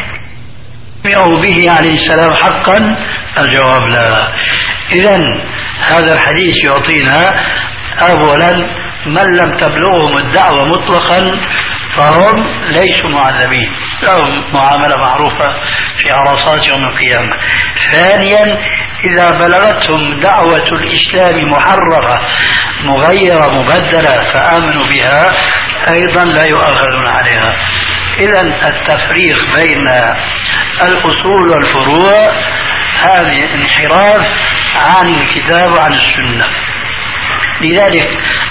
سمعوا به عليه السلام حقا؟ الجواب لا. إذن هذا الحديث يعطينا أولا من لم تبلغهم الدعوة مطلقا فهم ليسوا معذبين، لهم معاملة معروفة في عرصات يوم القيامة. ثانيا إذا بلغتهم دعوة الإسلام محرفة مغيرة مبدلة فآمنوا بها أيضا لا يؤاخذون عليها. إذن التفريق بين الأصول والفروع هذه انحراف عن الكتاب وعن السنة. لذلك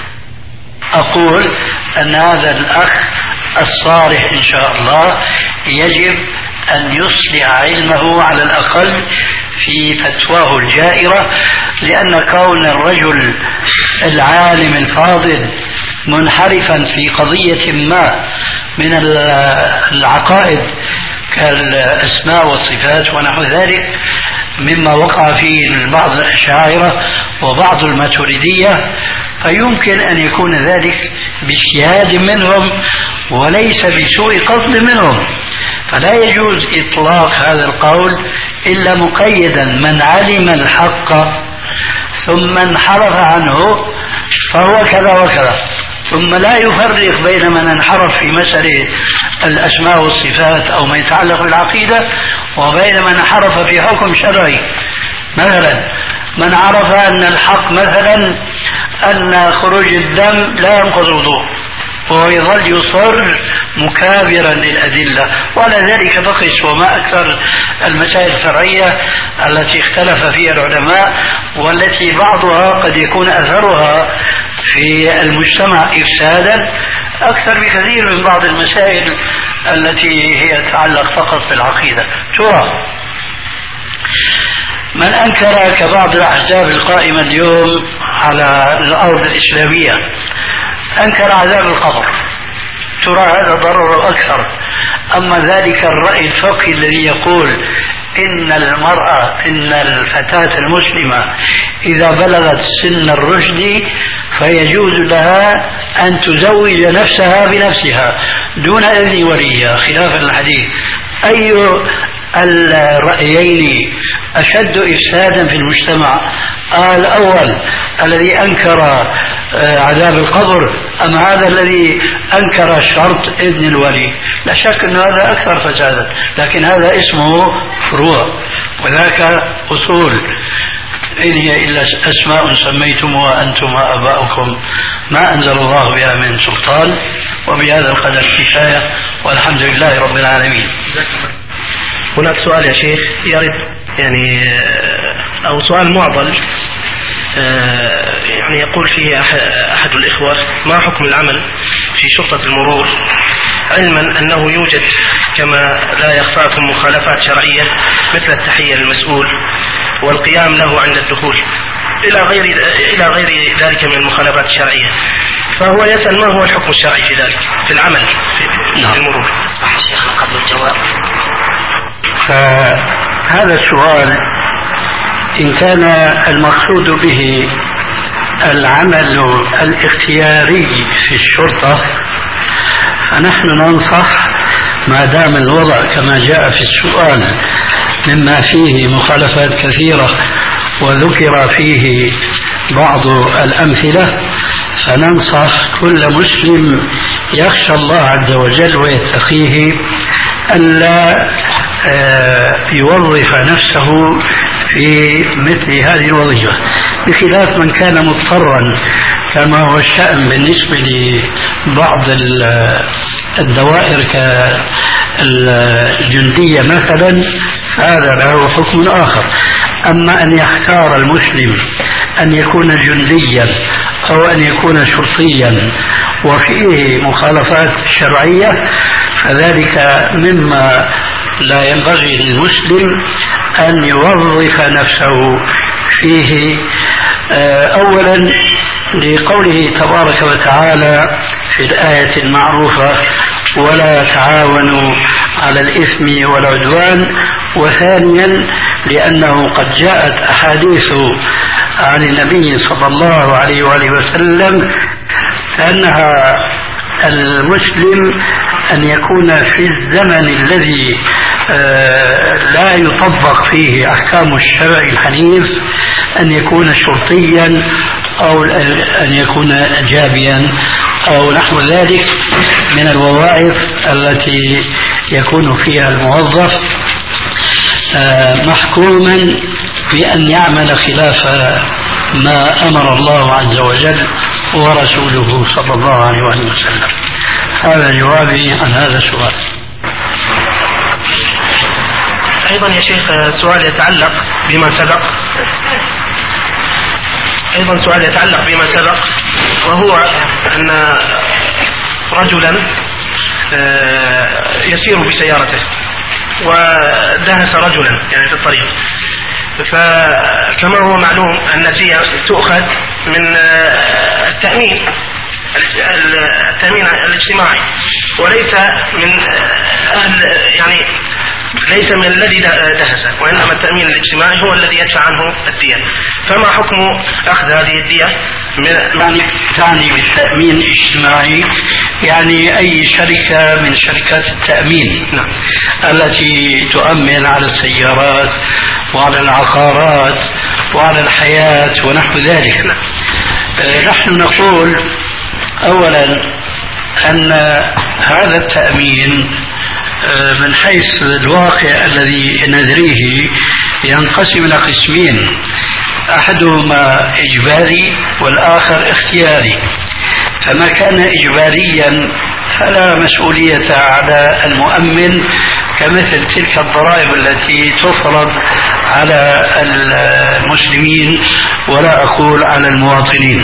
أقول أن هذا الأخ الصالح إن شاء الله يجب أن يصلح علمه على الأقل في فتواه الجائرة، لأن كون الرجل العالم الفاضل منحرفا في قضية ما من العقائد كالأسماء والصفات ونحو ذلك مما وقع فيه بعض الأشاعرة وبعض الماتريدية، فيمكن أن يكون ذلك باجتهاد منهم وليس بسوء قصد منهم، فلا يجوز إطلاق هذا القول إلا مقيدا من علم الحق ثم انحرف عنه فهو كذا وكذا، ثم لا يفرق بين من انحرف في مسألة الأسماء والصفات أو ما يتعلق بالعقيدة وبين من انحرف في حكم شرعي. مثلا من عرف أن الحق مثلا أن خروج الدم لا ينقض الوضوء وهو يظل يصر مكابرا للأدلة، وعلى ذلك فقس وما أكثر المسائل الفرعية التي اختلف فيها العلماء، والتي بعضها قد يكون أثرها في المجتمع إفسادا أكثر بكثير من بعض المسائل التي هي تتعلق فقط بالعقيدة. ترى من أنكر كبعض الأحزاب القائمة اليوم على الأرض الإسلامية أنكر عذاب القبر، ترى هذا ضرر أكثر. أما ذلك الرأي الفقهي الذي يقول إن المرأة إن الفتاة المسلمة إذا بلغت سن الرشد فيجوز لها أن تزوج نفسها بنفسها دون إذن وليها خلافا الحديث، أي الرأيين أشد إفسادا في المجتمع؟ الأول الذي أنكر عذاب القبر أم هذا الذي أنكر شرط إذن الولي؟ لا شك أن هذا أكثر فسادا، لكن هذا اسمه فروع وذاك أصول. إن هي إلا أسماء سميتموها أنتم وآباؤكم ما أنزل الله بها من سلطان، وبهذا القدر كفاية والحمد لله رب العالمين. هناك سؤال يا شيخ يرد يعني أو سؤال معضل، يعني يقول فيه أحد الإخوة: ما حكم العمل في شرطة المرور علما أنه يوجد كما لا يخفاكم مخالفات شرعية مثل التحية للمسؤول والقيام له عند الدخول إلى غير إلى غير ذلك من المخالفات الشرعية، فهو يسأل ما هو الحكم الشرعي في ذلك في العمل في, في المرور؟ قبل الجواب. فهذا السؤال إن كان المقصود به العمل الاختياري في الشرطة فنحن ننصح ما دام الوضع كما جاء في السؤال مما فيه مخالفات كثيرة وذكر فيه بعض الأمثلة، فننصح كل مسلم يخشى الله عز وجل ويتقيه ألا يوظف نفسه في مثل هذه الوظيفة، بخلاف من كان مضطرا كما هو الشأن بالنسبة لبعض الدوائر كالجندية مثلا، هذا له حكم آخر. أما أن يختار المسلم أن يكون جنديا أو أن يكون شرطيا وفيه مخالفات شرعية فذلك مما لا ينبغي للمسلم أن يوظف نفسه فيه. أولا لقوله تبارك وتعالى في الآية المعروفة: ولا تعاونوا على الإثم والعدوان. وثانيا لأنه قد جاءت أحاديث عن النبي صلى الله عليه وآله وسلم أنها المسلم أن يكون في الزمن الذي لا يطبق فيه أحكام الشرع الحنيف أن يكون شرطيا أو أن يكون جابيا أو نحو ذلك من الوظائف التي يكون فيها الموظف محكوما بأن يعمل خلاف ما أمر الله عز وجل ورسوله صلى الله عليه وسلم. هذا جوابي عن هذا السؤال. أيضا يا شيخ سؤال يتعلق بما سبق أيضا سؤال يتعلق بما سبق وهو أن رجلا يسير بسيارته ودهس رجلا يعني في الطريق، فكما هو معلوم النسيئة تؤخذ من التأمين التأمين الاجتماعي وليس من أهل يعني ليس من الذي دهسه، وإنما التأمين الاجتماعي هو الذي يدفع عنه الدية. فما حكم أخذ هذه الدية من يعني تعني بالتأمين الاجتماعي يعني أي شركة من شركات التأمين نعم. التي تؤمن على السيارات وعلى العقارات وعلى الحياة ونحو ذلك. نعم. نحن نقول أولا أن هذا التأمين من حيث الواقع الذي ندريه ينقسم إلى قسمين: أحدهما إجباري والآخر اختياري. فما كان إجباريا فلا مسؤولية على المؤمن كمثل تلك الضرائب التي تفرض على المسلمين ولا أقول على المواطنين.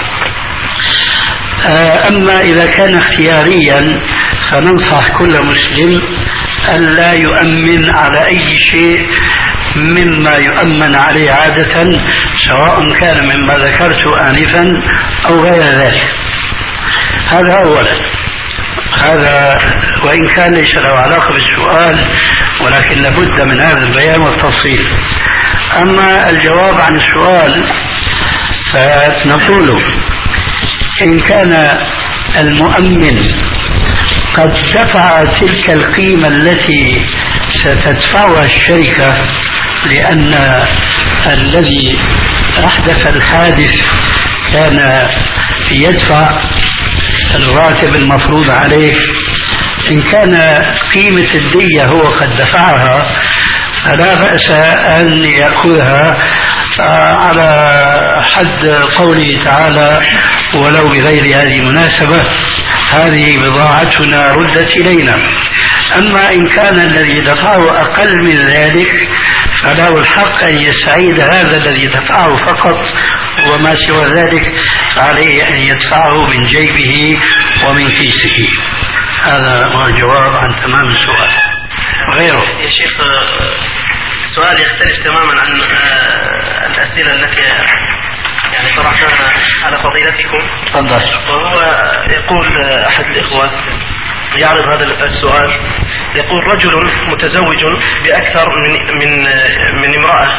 أما إذا كان اختياريا فننصح كل مسلم أن لا يؤمن على أي شيء مما يؤمن عليه عادة، سواء كان مما ذكرت آنفا أو غير ذلك. هذا أولا. هذا وإن كان ليس له علاقة بالسؤال، ولكن لابد من هذا البيان والتفصيل. أما الجواب عن السؤال فنقول إن كان المؤمن قد دفع تلك القيمة التي ستدفعها الشركة، لأن الذي أحدث الحادث كان يدفع الراتب المفروض عليه، إن كان قيمة الدية هو قد دفعها فلا بأس أن يأخذها على حد قوله تعالى: ولو بغير هذه المناسبة، هذه بضاعتنا ردت إلينا. أما إن كان الذي دفعه أقل من ذلك فله الحق أن يستعيد هذا الذي دفعه فقط، وما سوى ذلك فعليه أن يدفعه من جيبه ومن كيسه. هذا هو الجواب عن تمام السؤال. غيره يا شيخ سؤال يختلف تماما عن الأسئلة التي يعني طرحناها على فضيلتكم. تفضل. وهو يقول أحد الإخوة يعرض هذا السؤال، يقول: رجل متزوج بأكثر من من من امرأة،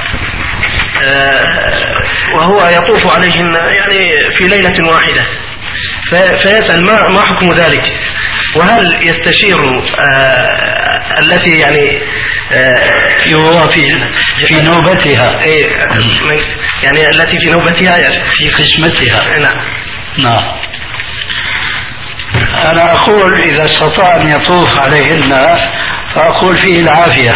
وهو يطوف عليهن يعني في ليلة واحدة، فيسأل ما ما حكم ذلك؟ وهل يستشير التي يعني هو في في نوبتها، يعني التي في نوبتها في قسمتها؟ نعم. نعم. أنا أقول إذا استطاع أن يطوف عليهن فأقول فيه العافية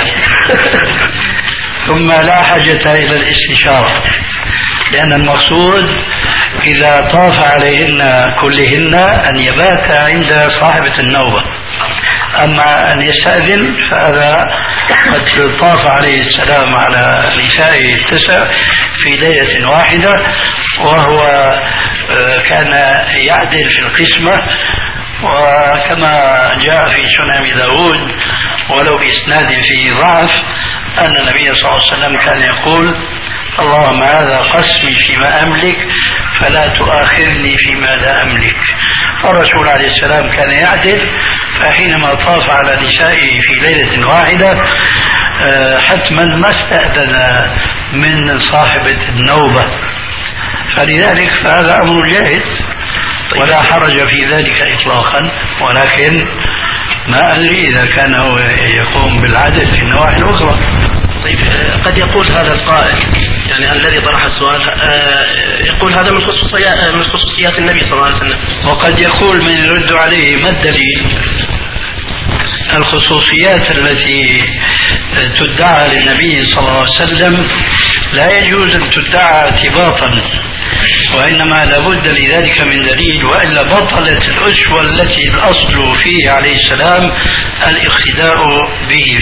ثم لا حاجة إلى الاستشارة، لأن المقصود إذا طاف عليهن كلهن أن يبات عند صاحبة النوبة. أما أن يستأذن فهذا قد طاف عليه السلام على نسائه التسع في ليلة واحدة، وهو كان يعدل في القسمة، وكما جاء في سنن داود ولو بإسناد فيه ضعف أن النبي صلى الله عليه وسلم كان يقول: اللهم هذا قسمي فيما أملك فلا تؤاخذني فيما لا أملك. الرسول عليه السلام كان يعدل، فحينما طاف على نسائه في ليلة واحدة حتما ما استأذن من صاحبة النوبة، فلذلك فهذا أمر جائز ولا حرج في ذلك إطلاقا، ولكن ما أدري إذا كان هو يقوم بالعدل في النواحي الأخرى. طيب قد يقول هذا القائل يعني الذي طرح السؤال يقول هذا من خصوصيات من خصوصيات النبي صلى الله عليه وسلم، وقد يقول من يرد عليه: ما الدليل؟ الخصوصيات التي تدعى للنبي صلى الله عليه وسلم لا يجوز أن تدعى اعتباطا، وإنما لابد لذلك من دليل، وإلا بطلت الأسوة التي الأصل فيه عليه السلام الاقتداء به.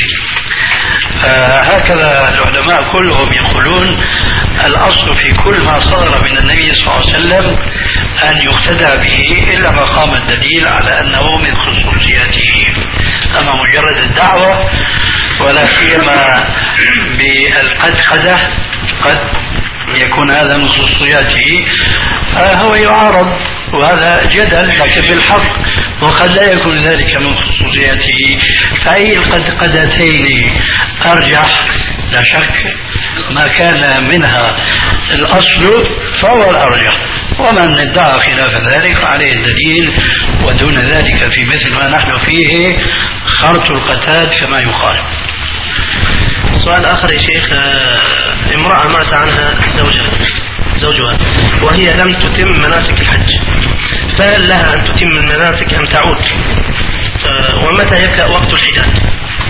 فهكذا العلماء كلهم يقولون: الأصل في كل ما صدر من النبي صلى الله عليه وسلم أن يقتدى به، إلا ما قام الدليل على أنه من خصوصياته. أما مجرد الدعوة ولا سيما بالقدقدة قد يكون هذا من خصوصياته، فهو يعارض، وهذا جدل لكن بالحق، وقد لا يكون ذلك من خصوصياته. فأي القدقدتين أرجح؟ لا شك ما كان منها الأصل فهو الأرجح، ومن ادعى خلاف ذلك عليه الدليل، ودون ذلك في مثل ما نحن فيه خرط القتاد كما يقال. سؤال آخر يا شيخ: امرأة مات عنها زوجها زوجها وهي لم تتم مناسك الحج، فهل لها أن تتم المناسك أم تعود؟ ومتى يبدأ وقت الحداد؟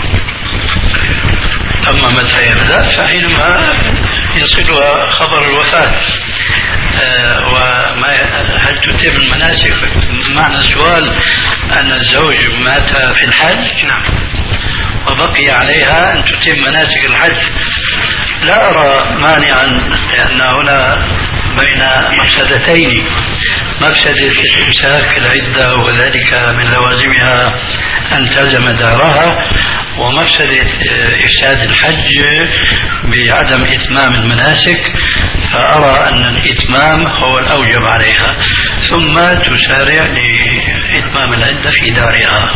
أما متى يبدأ فحينما يصلها خبر الوفاة. وما هل تتم المناسك؟ معنى السؤال أن الزوج مات في الحج نعم وبقي عليها أن تتم مناسك الحج. لا أرى مانعا، لأن هنا بين مفسدتين: مفسدة الإمساك العدة وذلك من لوازمها أن تلزم دارها، ومفسدة إفساد الحج بعدم إتمام المناسك، فأرى أن الإتمام هو الأوجب عليها، ثم تسارع لإتمام العدة في دارها.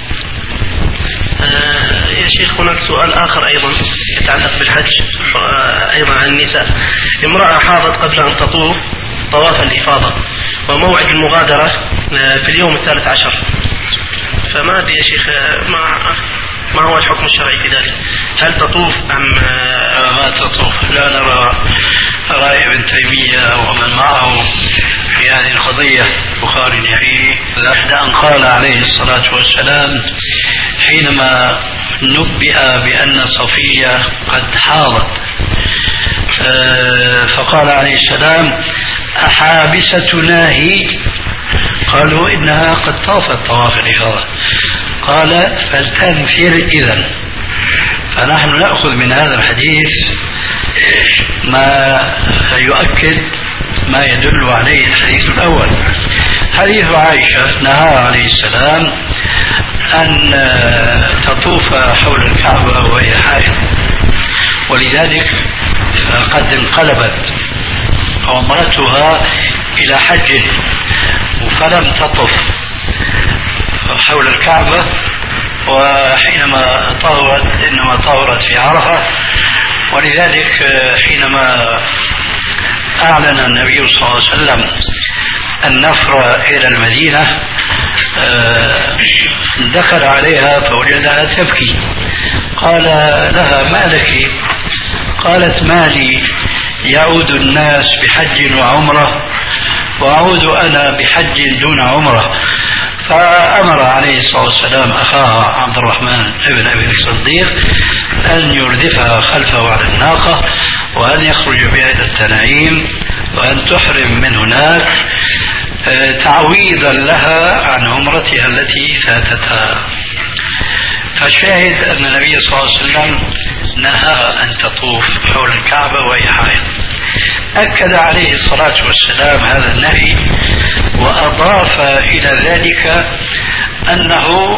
آه يا شيخ، هناك سؤال آخر أيضا يتعلق بالحج أيضا عن النساء. امرأة حاضت قبل أن تطوف طواف الإفاضة وموعد المغادرة في اليوم الثالث عشر، فما أدري يا شيخ ما ما هو الحكم الشرعي في ذلك؟ هل تطوف أم ما تطوف؟ لا نرى رأي ابن تيمية ومن معه في هذه القضية بخاري فيه، لحد أن قال عليه الصلاة والسلام حينما نبئ بأن صفية قد حاضت فقال عليه السلام: أحابستنا هي؟ قالوا: إنها قد طافت طواف الإفاضة. قال: فلتنفر إذن. فنحن نأخذ من هذا الحديث ما يؤكد ما يدل عليه الحديث الأول. حديث عائشة نهى عليه السلام أن تطوف حول الكعبة وهي حائض، ولذلك قد انقلبت عمرتها إلى حج فلم تطف حول الكعبة، وحينما طهرت إنما طهرت في عرفة. ولذلك حينما أعلن النبي صلى الله عليه وسلم النفر إلى المدينة دخل عليها فوجدها تبكي، قال لها: ما لك؟ قالت: ما لي، يعود الناس بحج وعمرة وأعود أنا بحج دون عمرة. فأمر عليه الصلاة والسلام أخاها عبد الرحمن ابن أبي الصديق أن يردفها خلفه على الناقة وأن يخرج بها إلى التنعيم وأن تحرم من هناك تعويضا لها عن عمرتها التي فاتتها. فالشاهد أن النبي صلى الله عليه وسلم نهى أن تطوف حول الكعبة وهي حائض. أكد عليه الصلاة والسلام هذا النهي وأضاف إلى ذلك أنه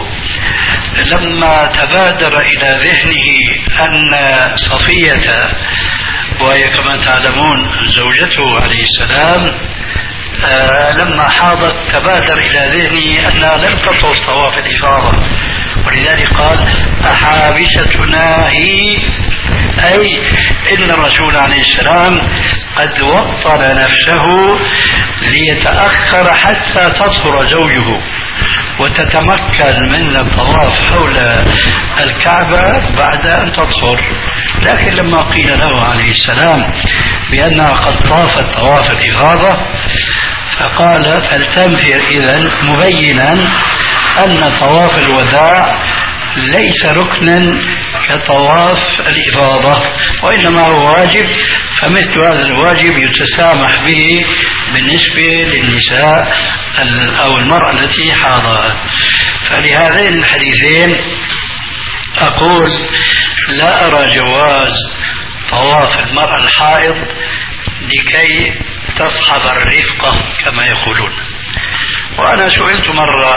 لما تبادر إلى ذهنه أن صفية وهي كما تعلمون زوجته عليه السلام آه لما حاضت تبادر إلى ذهنه أنها لم تطوف طواف الإفاضة، ولذلك قال: أحابستنا هي؟ أي إن الرسول عليه السلام قد وطن نفسه ليتأخر حتى تطهر زوجه وتتمكن من الطواف حول الكعبة بعد أن تطهر. لكن لما قيل له عليه السلام بأنها قد طافت طواف الإفاضة فقال: فلتنفر إذن، مبينا أن طواف الوداع ليس ركنا كطواف الإفاضة وإنما هو واجب، فمثل هذا الواجب يتسامح به بالنسبة للنساء أو المرأة التي حاضت. فلهذين الحديثين أقول لا أرى جواز طواف المرأة الحائض لكي تصحب الرفقة كما يقولون. وأنا سئلت مرة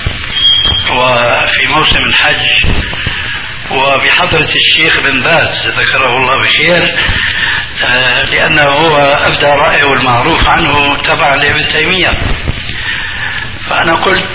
وفي موسم الحج وبحضرة الشيخ بن باز ذكره الله بخير، لأنه هو أبدى رأيه المعروف عنه تبع لابن تيمية، فأنا قلت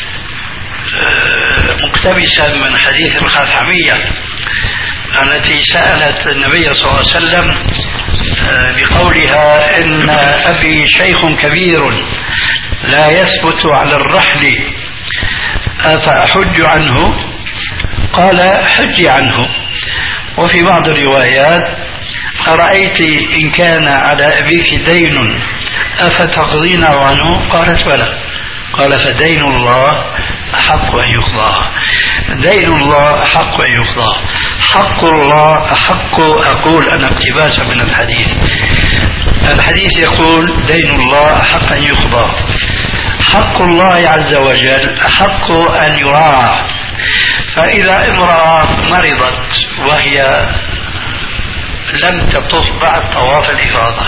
مقتبسا من حديث الخاثعمية التي سألت النبي صلى الله عليه وسلم بقولها: إن أبي شيخ كبير لا يثبت على الرحل أفأحج عنه؟ قال: حج عنه. وفي بعض الروايات: أرأيت إن كان على أبيك دين أفتقضين عنه؟ قالت: بلى. قال: فدين الله أحق أن يقضى. دين الله أحق أن يقضى. حق الله أحق، أقول أنا اقتباسا من الحديث، الحديث يقول: دين الله أحق أن يقضى. حق الله عز وجل أحق أن يراعى. فإذا امرأة مرضت وهي لم تطف بعد طواف الإفاضة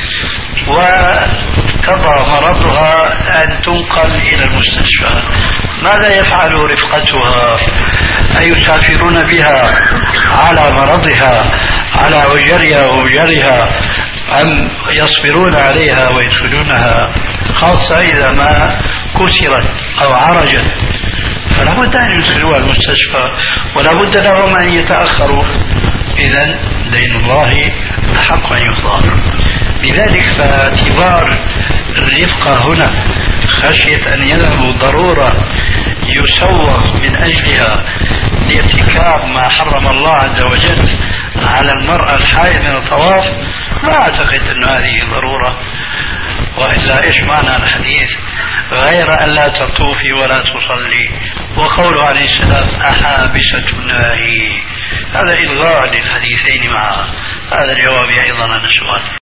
وقضى مرضها أن تنقل إلى المستشفى، ماذا يفعل رفقتها أيسافرون بها على مرضها على وجرها ووجرها أم يصبرون عليها ويدخلونها، خاصة إذا ما كسرت أو عرجت فلا بد أن يدخلوها المستشفى ولا بد لهم أن يتأخروا، إذن دين الله أحق أن يقضى. لذلك فاعتبار الرفقة هنا خشية أن يذهبوا ضرورة يسوق من أجلها لارتكاب ما حرم الله عز وجل على المرأة الحائض من الطواف، لا أعتقد أن هذه ضرورة، وإلا إيش معنى الحديث غير أن لا تطوفي ولا تصلي، وقوله عليه السلام أحابسة الناهي، هذا إلغاء للحديثين معا. هذا الجواب أيضا عن السؤال.